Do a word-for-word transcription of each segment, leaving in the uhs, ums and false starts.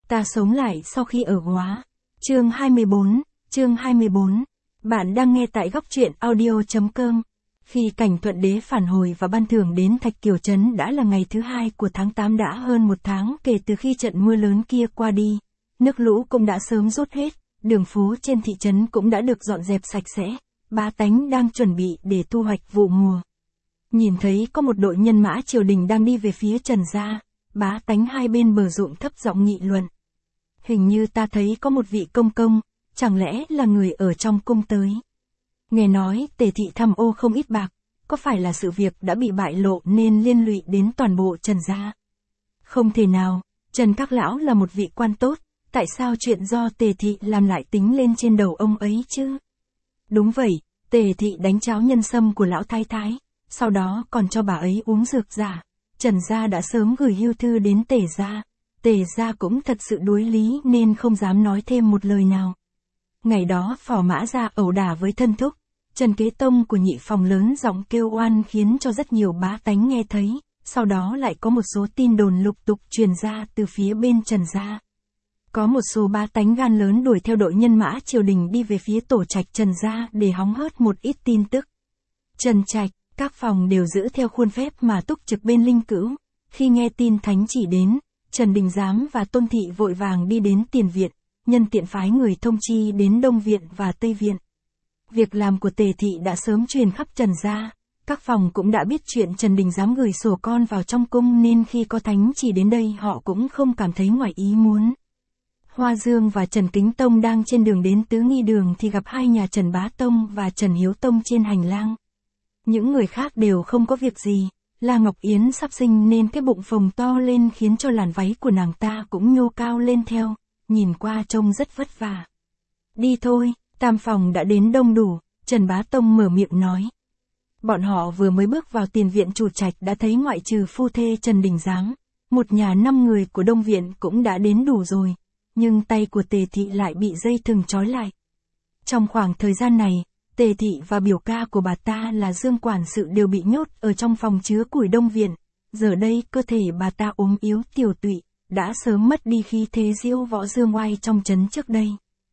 Ta sống lại sau khi ở Góa. Chương hai mươi bốn, chương hai mươi bốn. Bạn đang nghe tại góc truyện audio.com. Khi cảnh Thuận Đế phản hồi và ban thưởng đến Thạch Kiều Trấn đã là ngày thứ hai của tháng tám, đã hơn một tháng kể từ khi trận mưa lớn kia qua đi. Nước lũ cũng đã sớm rút hết, đường phố trên thị trấn cũng đã được dọn dẹp sạch sẽ, bá tánh đang chuẩn bị để thu hoạch vụ mùa. Nhìn thấy có một đội nhân mã triều đình đang đi về phía Trần gia, bá tánh hai bên bờ ruộng thấp giọng nghị luận. Hình như ta thấy có một vị công công, chẳng lẽ là người ở trong cung tới. Nghe nói Tề thị tham ô không ít bạc, có phải là sự việc đã bị bại lộ nên liên lụy đến toàn bộ Trần gia? Không thể nào, Trần các lão là một vị quan tốt, tại sao chuyện do Tề thị làm lại tính lên trên đầu ông ấy chứ? Đúng vậy, Tề thị đánh cháo nhân sâm của lão thái thái, sau đó còn cho bà ấy uống dược giả. Trần gia đã sớm gửi hưu thư đến Tề gia. Tề gia cũng thật sự đối lý nên không dám nói thêm một lời nào. Ngày đó Phò Mã gia ẩu đả với thân thúc, Trần Kế Tông của nhị phòng lớn giọng kêu oan khiến cho rất nhiều bá tánh nghe thấy, sau đó lại có một số tin đồn lục tục truyền ra từ phía bên Trần gia. Có một số bá tánh gan lớn đuổi theo đội nhân mã triều đình đi về phía tổ trạch Trần gia để hóng hớt một ít tin tức. Trần trạch, các phòng đều giữ theo khuôn phép mà túc trực bên linh cữu. Khi nghe tin thánh chỉ đến, Trần Đình Giám và Tôn Thị vội vàng đi đến tiền viện, nhân tiện phái người thông chi đến Đông viện và Tây viện. Việc làm của Tề thị đã sớm truyền khắp Trần gia, các phòng cũng đã biết chuyện Trần Đình Giám gửi sổ con vào trong cung nên khi có thánh chỉ đến đây họ cũng không cảm thấy ngoài ý muốn. Hoa Dương và Trần Kính Tông đang trên đường đến Tứ Nghi Đường thì gặp hai nhà Trần Bá Tông và Trần Hiếu Tông trên hành lang. Những người khác đều không có việc gì. La Ngọc Yến sắp sinh nên cái bụng phồng to lên khiến cho làn váy của nàng ta cũng nhô cao lên theo, nhìn qua trông rất vất vả. Đi thôi, tam phòng đã đến đông đủ, Trần Bá Tông mở miệng nói. Bọn họ vừa mới bước vào tiền viện chủ trạch đã thấy ngoại trừ phu thê Trần Đình Giám, một nhà năm người của Đông viện cũng đã đến đủ rồi, nhưng tay của Tề thị lại bị dây thừng trói lại. Trong khoảng thời gian này, Tề thị và biểu ca của bà ta là Dương quản sự đều bị nhốt ở trong phòng chứa củi Đông viện. Giờ đây cơ thể bà ta ốm yếu tiểu tụy, đã sớm mất đi khí thế diễu võ dương oai trong trấn trước đây.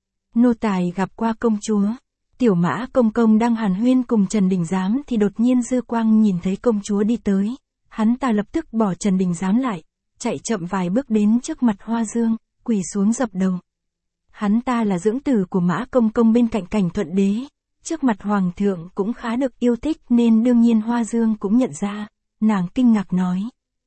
Nô tài gặp qua công chúa. Tiểu Mã công công đang hàn huyên cùng Trần Đình Giám thì đột nhiên Dư Quang nhìn thấy công chúa đi tới. Hắn ta lập tức bỏ Trần Đình Giám lại, chạy chậm vài bước đến trước mặt Hoa Dương, quỳ xuống dập đầu. Hắn ta là dưỡng tử của Mã công công bên cạnh cảnh Thuận Đế. Trước mặt hoàng thượng cũng khá được yêu thích nên đương nhiên Hoa Dương cũng nhận ra, nàng kinh ngạc nói.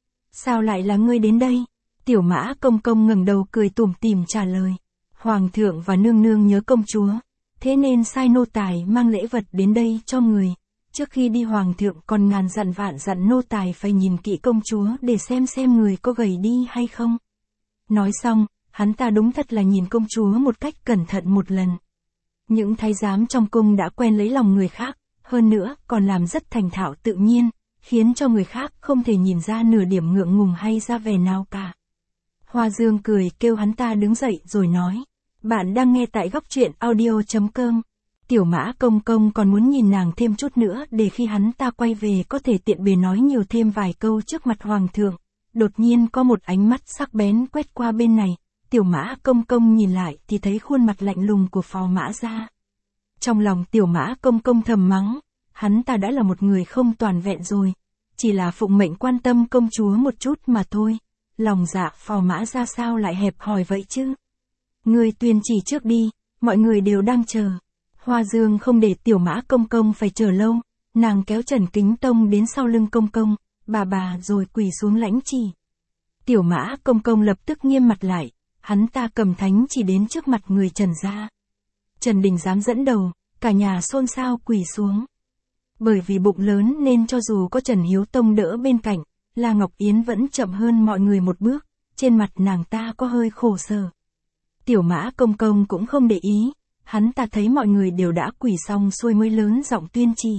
Sao lại là ngươi đến đây? Tiểu Mã công công ngẩng đầu cười tủm tỉm trả lời. Hoàng thượng và nương nương nhớ công chúa, thế nên sai nô tài mang lễ vật đến đây cho người. Trước khi đi hoàng thượng còn ngàn dặn vạn dặn nô tài phải nhìn kỹ công chúa để xem xem người có gầy đi hay không. Nói xong, hắn ta đúng thật là nhìn công chúa một cách cẩn thận một lần. Những thái giám trong cung đã quen lấy lòng người khác, hơn nữa còn làm rất thành thạo tự nhiên, khiến cho người khác không thể nhìn ra nửa điểm ngượng ngùng hay ra vẻ nào cả. Hoa Dương cười kêu hắn ta đứng dậy rồi nói, bạn đang nghe tại góc truyện audio.com. Tiểu Mã công công còn muốn nhìn nàng thêm chút nữa để khi hắn ta quay về có thể tiện bề nói nhiều thêm vài câu trước mặt hoàng thượng. Đột nhiên có một ánh mắt sắc bén quét qua bên này. Tiểu Mã công công nhìn lại thì thấy khuôn mặt lạnh lùng của Phò Mã gia. Trong lòng Tiểu Mã công công thầm mắng, hắn ta đã là một người không toàn vẹn rồi, chỉ là phụng mệnh quan tâm công chúa một chút mà thôi. Lòng dạ Phò Mã gia sao lại hẹp hòi vậy chứ? Ngươi tuyên chỉ trước đi, mọi người đều đang chờ. Hoa Dương không để Tiểu Mã công công phải chờ lâu, nàng kéo Trần Kính Tông đến sau lưng công công, bà bà rồi quỳ xuống lãnh chỉ. Tiểu Mã công công lập tức nghiêm mặt lại. Hắn ta cầm thánh chỉ đến trước mặt người Trần gia. Trần Đình Giám dẫn đầu, cả nhà xôn xao quỳ xuống. Bởi vì bụng lớn nên cho dù có Trần Hiếu Tông đỡ bên cạnh, La Ngọc Yến vẫn chậm hơn mọi người một bước, trên mặt nàng ta có hơi khổ sở. Tiểu Mã công công cũng không để ý, hắn ta thấy mọi người đều đã quỳ xong xuôi mới lớn giọng tuyên chỉ.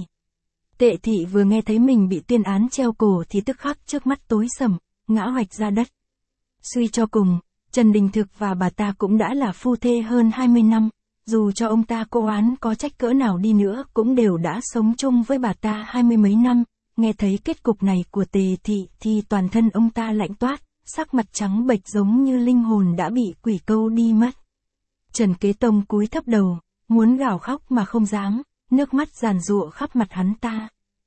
Tệ thị vừa nghe thấy mình bị tuyên án treo cổ thì tức khắc trước mắt tối sầm, ngã hoạch ra đất. Suy cho cùng, Trần Đình Thực và bà ta cũng đã là phu thê hơn hai mươi năm, dù cho ông ta cô oán có trách cỡ nào đi nữa cũng đều đã sống chung với bà ta hai mươi mấy năm, nghe thấy kết cục này của Tề thị thì toàn thân ông ta lạnh toát, sắc mặt trắng bệch giống như linh hồn đã bị quỷ câu đi mất. Trần Kế Tông cúi thấp đầu, muốn gào khóc mà không dám, nước mắt giàn giụa khắp mặt hắn ta.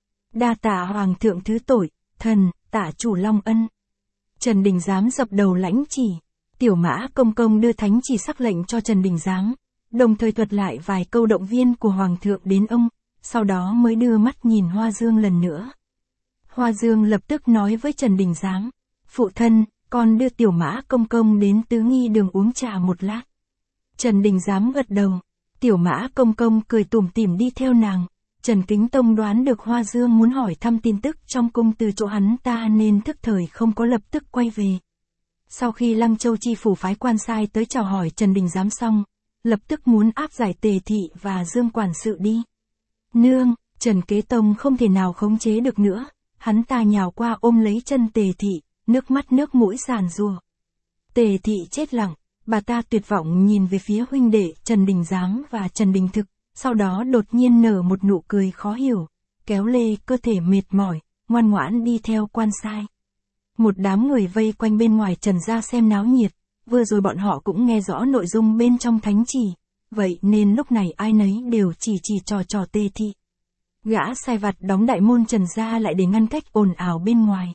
Đa tạ Hoàng thượng thứ tội, thần, tạ chủ Long ân. Trần Đình Giám dập đầu lãnh chỉ, Tiểu Mã Công Công đưa thánh chỉ sắc lệnh cho Trần Đình Giám, đồng thời thuật lại vài câu động viên của Hoàng thượng đến ông, sau đó mới đưa mắt nhìn Hoa Dương lần nữa. Hoa Dương lập tức nói với Trần Đình Giám, phụ thân, con đưa Tiểu Mã Công Công đến Tứ Nghi Đường uống trà một lát. Trần Đình Giám gật đầu, Tiểu Mã Công Công cười tủm tỉm đi theo nàng. Trần Kính Tông đoán được Hoa Dương muốn hỏi thăm tin tức trong cung từ chỗ hắn ta nên thức thời không có lập tức quay về. Sau khi Lăng Châu chi phủ phái quan sai tới chào hỏi Trần Đình Giám xong, lập tức muốn áp giải Tề Thị và Dương quản sự đi. Nương, Trần Kế Tông không thể nào khống chế được nữa, hắn ta nhào qua ôm lấy chân Tề Thị, nước mắt nước mũi giàn giụa. Tề Thị chết lặng, bà ta tuyệt vọng nhìn về phía huynh đệ Trần Đình Giám và Trần Đình Thực, sau đó đột nhiên nở một nụ cười khó hiểu, kéo lê cơ thể mệt mỏi, ngoan ngoãn đi theo quan sai. Một đám người vây quanh bên ngoài Trần gia xem náo nhiệt, vừa rồi bọn họ cũng nghe rõ nội dung bên trong thánh chỉ, vậy nên lúc này ai nấy đều chỉ chỉ trò trò Tề Thị. Gã sai vặt đóng đại môn Trần gia lại để ngăn cách ồn ào bên ngoài.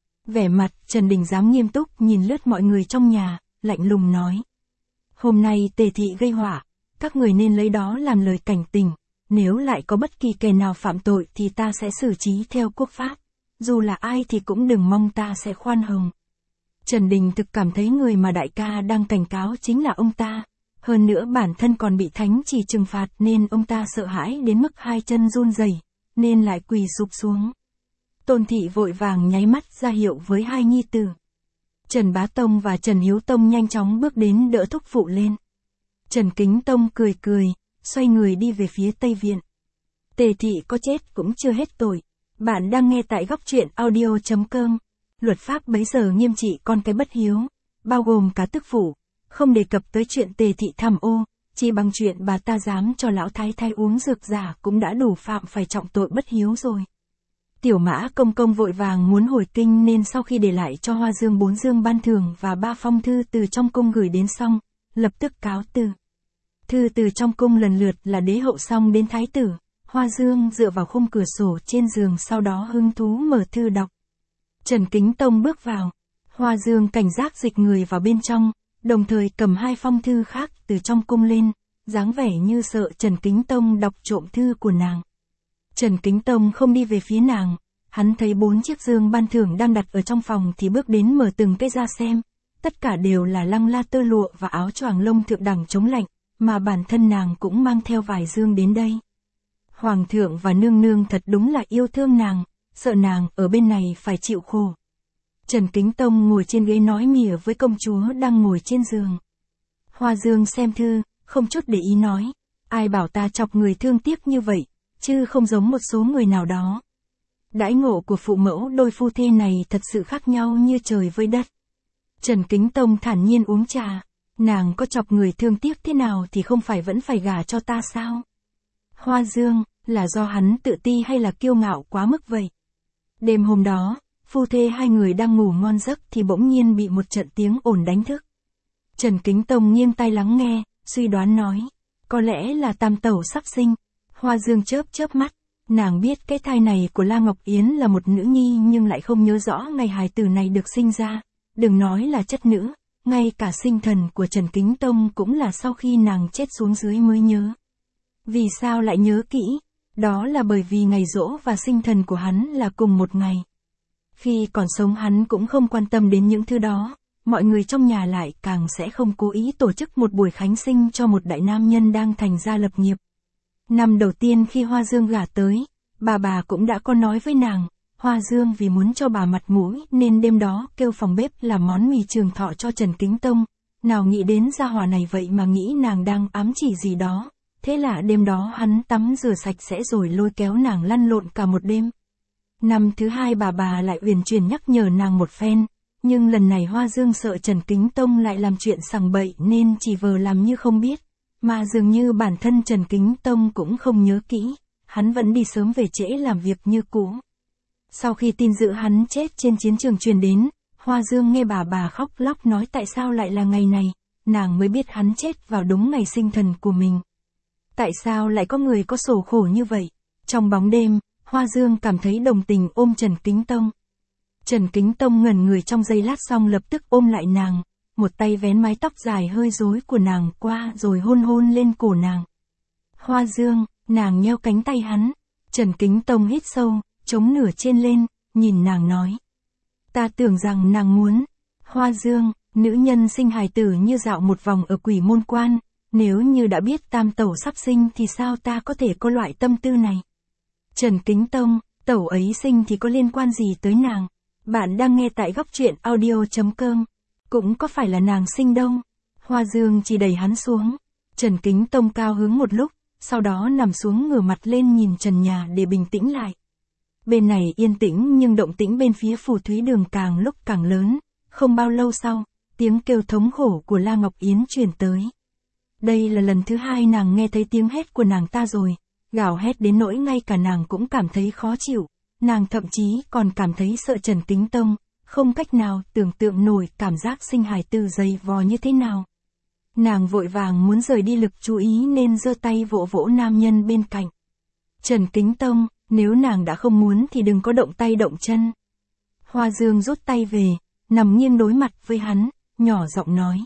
Vẻ mặt Trần Đình Giám nghiêm túc nhìn lướt mọi người trong nhà, lạnh lùng nói. Hôm nay Tề Thị gây họa, các người nên lấy đó làm lời cảnh tỉnh, nếu lại có bất kỳ kẻ nào phạm tội thì ta sẽ xử trí theo quốc pháp, dù là ai thì cũng đừng mong ta sẽ khoan hồng. Trần Đình Thực cảm thấy người mà đại ca đang cảnh cáo chính là ông ta, hơn nữa bản thân còn bị thánh chỉ trừng phạt nên ông ta sợ hãi đến mức hai chân run rẩy, nên lại quỳ sụp xuống. Tôn Thị vội vàng nháy mắt ra hiệu với hai nhi tử. Trần Bá Tông và Trần Hiếu Tông nhanh chóng bước đến đỡ thúc phụ lên. Trần Kính Tông cười cười, xoay người đi về phía Tây Viện. Tề Thị có chết cũng chưa hết tội. Bạn đang nghe tại góc truyện audio chấm com. Luật pháp bấy giờ nghiêm trị con cái bất hiếu, bao gồm cả tức phụ, không đề cập tới chuyện Tề Thị tham ô, chỉ bằng chuyện bà ta dám cho lão thái thái uống dược giả cũng đã đủ phạm phải trọng tội bất hiếu rồi. Tiểu Mã Công Công vội vàng muốn hồi kinh nên sau khi để lại cho Hoa Dương bốn dương ban thưởng và ba phong thư từ trong cung gửi đến xong, lập tức cáo từ. Thư từ trong cung lần lượt là đế hậu xong đến thái tử. Hoa Dương dựa vào khung cửa sổ trên giường sau đó hứng thú mở thư đọc. Trần Kính Tông bước vào. Hoa Dương cảnh giác dịch người vào bên trong, đồng thời cầm hai phong thư khác từ trong cung lên, dáng vẻ như sợ Trần Kính Tông đọc trộm thư của nàng. Trần Kính Tông không đi về phía nàng, hắn thấy bốn chiếc dương ban thưởng đang đặt ở trong phòng thì bước đến mở từng cái ra xem, tất cả đều là lăng la tơ lụa và áo choàng lông thượng đẳng chống lạnh, mà bản thân nàng cũng mang theo vài dương đến đây. Hoàng thượng và nương nương thật đúng là yêu thương nàng, sợ nàng ở bên này phải chịu khổ. Trần Kính Tông ngồi trên ghế nói mỉa với công chúa đang ngồi trên giường. Hoa Dương xem thư, không chút để ý nói, ai bảo ta chọc người thương tiếc như vậy, chứ không giống một số người nào đó. Đãi ngộ của phụ mẫu đôi phu thê này thật sự khác nhau như trời với đất. Trần Kính Tông thản nhiên uống trà, nàng có chọc người thương tiếc thế nào thì không phải vẫn phải gả cho ta sao? Hoa Dương, là do hắn tự ti hay là kiêu ngạo quá mức vậy? Đêm hôm đó, phu thê hai người đang ngủ ngon giấc thì bỗng nhiên bị một trận tiếng ồn đánh thức. Trần Kính Tông nghiêng tai lắng nghe, suy đoán nói, có lẽ là tam tẩu sắp sinh. Hoa Dương chớp chớp mắt, nàng biết cái thai này của La Ngọc Yến là một nữ nhi nhưng lại không nhớ rõ ngày hài tử này được sinh ra, đừng nói là chất nữ, ngay cả sinh thần của Trần Kính Tông cũng là sau khi nàng chết xuống dưới mới nhớ. Vì sao lại nhớ kỹ? Đó là bởi vì ngày giỗ và sinh thần của hắn là cùng một ngày. Khi còn sống hắn cũng không quan tâm đến những thứ đó, mọi người trong nhà lại càng sẽ không cố ý tổ chức một buổi khánh sinh cho một đại nam nhân đang thành gia lập nghiệp. Năm đầu tiên khi Hoa Dương gả tới, bà bà cũng đã có nói với nàng, Hoa Dương vì muốn cho bà mặt mũi nên đêm đó kêu phòng bếp làm món mì trường thọ cho Trần Kính Tông, nào nghĩ đến gia hỏa này vậy mà nghĩ nàng đang ám chỉ gì đó. Thế là đêm đó hắn tắm rửa sạch sẽ rồi lôi kéo nàng lăn lộn cả một đêm. Năm thứ hai bà bà lại uyển chuyển nhắc nhở nàng một phen, nhưng lần này Hoa Dương sợ Trần Kính Tông lại làm chuyện sằng bậy nên chỉ vờ làm như không biết, mà dường như bản thân Trần Kính Tông cũng không nhớ kỹ, hắn vẫn đi sớm về trễ làm việc như cũ. Sau khi tin dữ hắn chết trên chiến trường truyền đến, Hoa Dương nghe bà bà khóc lóc nói tại sao lại là ngày này, nàng mới biết hắn chết vào đúng ngày sinh thần của mình. Tại sao lại có người có sổ khổ như vậy? Trong bóng đêm, Hoa Dương cảm thấy đồng tình ôm Trần Kính Tông. Trần Kính Tông ngẩn người trong giây lát xong lập tức ôm lại nàng, một tay vén mái tóc dài hơi rối của nàng qua rồi hôn hôn lên cổ nàng. Hoa Dương, nàng nheo cánh tay hắn. Trần Kính Tông hít sâu, chống nửa trên lên, nhìn nàng nói. Ta tưởng rằng nàng muốn. Hoa Dương, nữ nhân sinh hài tử như dạo một vòng ở Quỷ Môn Quan, nếu như đã biết tam tẩu sắp sinh thì sao ta có thể có loại tâm tư này? Trần Kính Tông, tẩu ấy sinh thì có liên quan gì tới nàng? Bạn đang nghe tại góc truyện audio.com. Cũng có phải là nàng sinh đâu. Hoa Dương chỉ đẩy hắn xuống. Trần Kính Tông cao hứng một lúc, sau đó nằm xuống ngửa mặt lên nhìn trần nhà để bình tĩnh lại. Bên này yên tĩnh nhưng động tĩnh bên phía Phù Thúy Đường càng lúc càng lớn. Không bao lâu sau, tiếng kêu thống khổ của La Ngọc Yến truyền tới. Đây là lần thứ hai nàng nghe thấy tiếng hét của nàng ta rồi, gào hét đến nỗi ngay cả nàng cũng cảm thấy khó chịu, nàng thậm chí còn cảm thấy sợ Trần Kính Tông, không cách nào tưởng tượng nổi cảm giác sinh hài tử dày vò như thế nào. Nàng vội vàng muốn rời đi lực chú ý nên giơ tay vỗ vỗ nam nhân bên cạnh. Trần Kính Tông, nếu nàng đã không muốn thì đừng có động tay động chân. Hoa Dương rút tay về, nằm nghiêng đối mặt với hắn, nhỏ giọng nói.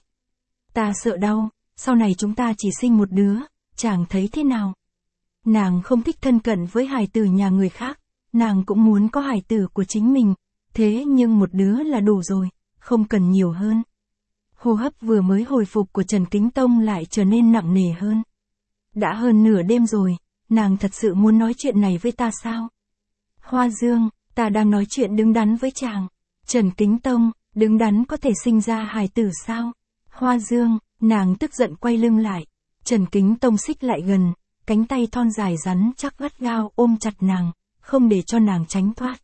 Ta sợ đau, sau này chúng ta chỉ sinh một đứa, chàng thấy thế nào? Nàng không thích thân cận với hài tử nhà người khác, nàng cũng muốn có hài tử của chính mình, thế nhưng một đứa là đủ rồi, không cần nhiều hơn. Hô hấp vừa mới hồi phục của Trần Kính Tông lại trở nên nặng nề hơn. Đã hơn nửa đêm rồi, nàng thật sự muốn nói chuyện này với ta sao? Hoa Dương, ta đang nói chuyện đứng đắn với chàng. Trần Kính Tông, đứng đắn có thể sinh ra hài tử sao? Hoa Dương, nàng tức giận quay lưng lại. Trần Kính Tông xích lại gần, cánh tay thon dài rắn chắc gắt gao ôm chặt nàng, không để cho nàng tránh thoát.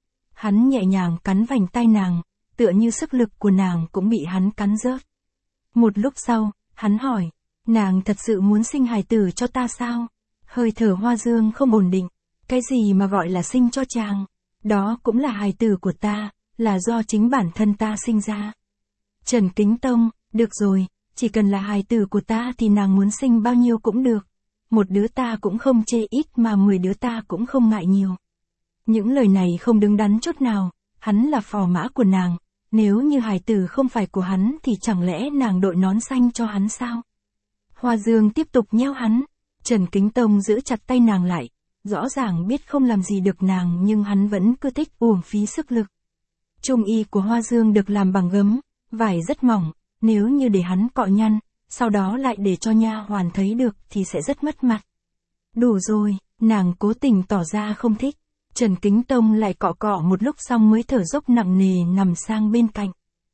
Hắn nhẹ nhàng cắn vành tai nàng, tựa như sức lực của nàng cũng bị hắn cắn rớt. Một lúc sau, hắn hỏi, nàng thật sự muốn sinh hài tử cho ta sao? Hơi thở Hoa Dương không ổn định, cái gì mà gọi là sinh cho chàng? Đó cũng là hài tử của ta, là do chính bản thân ta sinh ra. Trần Kính Tông, được rồi, chỉ cần là hài tử của ta thì nàng muốn sinh bao nhiêu cũng được. Một đứa ta cũng không chê ít mà mười đứa ta cũng không ngại nhiều. Những lời này không đứng đắn chút nào, hắn là phò mã của nàng, nếu như hài tử không phải của hắn thì chẳng lẽ nàng đội nón xanh cho hắn sao? Hoa Dương tiếp tục nhéo hắn, Trần Kính Tông giữ chặt tay nàng lại, rõ ràng biết không làm gì được nàng nhưng hắn vẫn cứ thích uổng phí sức lực. Trung y của Hoa Dương được làm bằng gấm, vải rất mỏng, nếu như để hắn cọ nhăn, sau đó lại để cho nha hoàn thấy được thì sẽ rất mất mặt. Đủ rồi, nàng cố tình tỏ ra không thích. Trần Kính Tông lại cọ cọ một lúc xong mới thở dốc nặng nề nằm sang bên cạnh.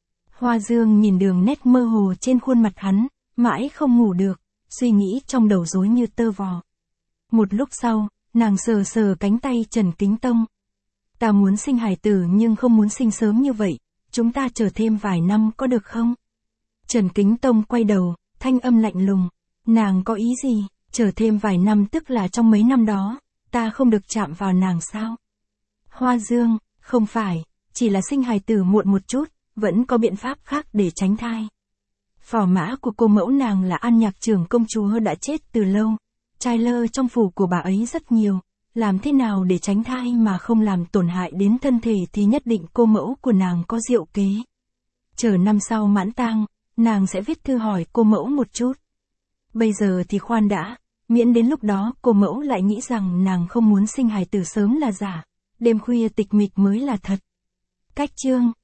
Hoa Dương nhìn đường nét mơ hồ trên khuôn mặt hắn, mãi không ngủ được, suy nghĩ trong đầu rối như tơ vò. Một lúc sau, nàng sờ sờ cánh tay Trần Kính Tông. Ta muốn sinh hài tử nhưng không muốn sinh sớm như vậy, chúng ta chờ thêm vài năm có được không? Trần Kính Tông quay đầu, thanh âm lạnh lùng, nàng có ý gì, chờ thêm vài năm tức là trong mấy năm đó, ta không được chạm vào nàng sao? Hoa Dương, không phải, chỉ là sinh hài tử muộn một chút, vẫn có biện pháp khác để tránh thai. Phò mã của cô mẫu nàng là An Nhạc Trưởng công chúa đã chết từ lâu, trai lơ trong phủ của bà ấy rất nhiều, làm thế nào để tránh thai mà không làm tổn hại đến thân thể thì nhất định cô mẫu của nàng có diệu kế. Chờ năm sau mãn tang, nàng sẽ viết thư hỏi cô mẫu một chút. Bây giờ thì khoan đã, miễn đến lúc đó cô mẫu lại nghĩ rằng nàng không muốn sinh hài tử sớm là giả, đêm khuya tịch mịch mới là thật. Cách chương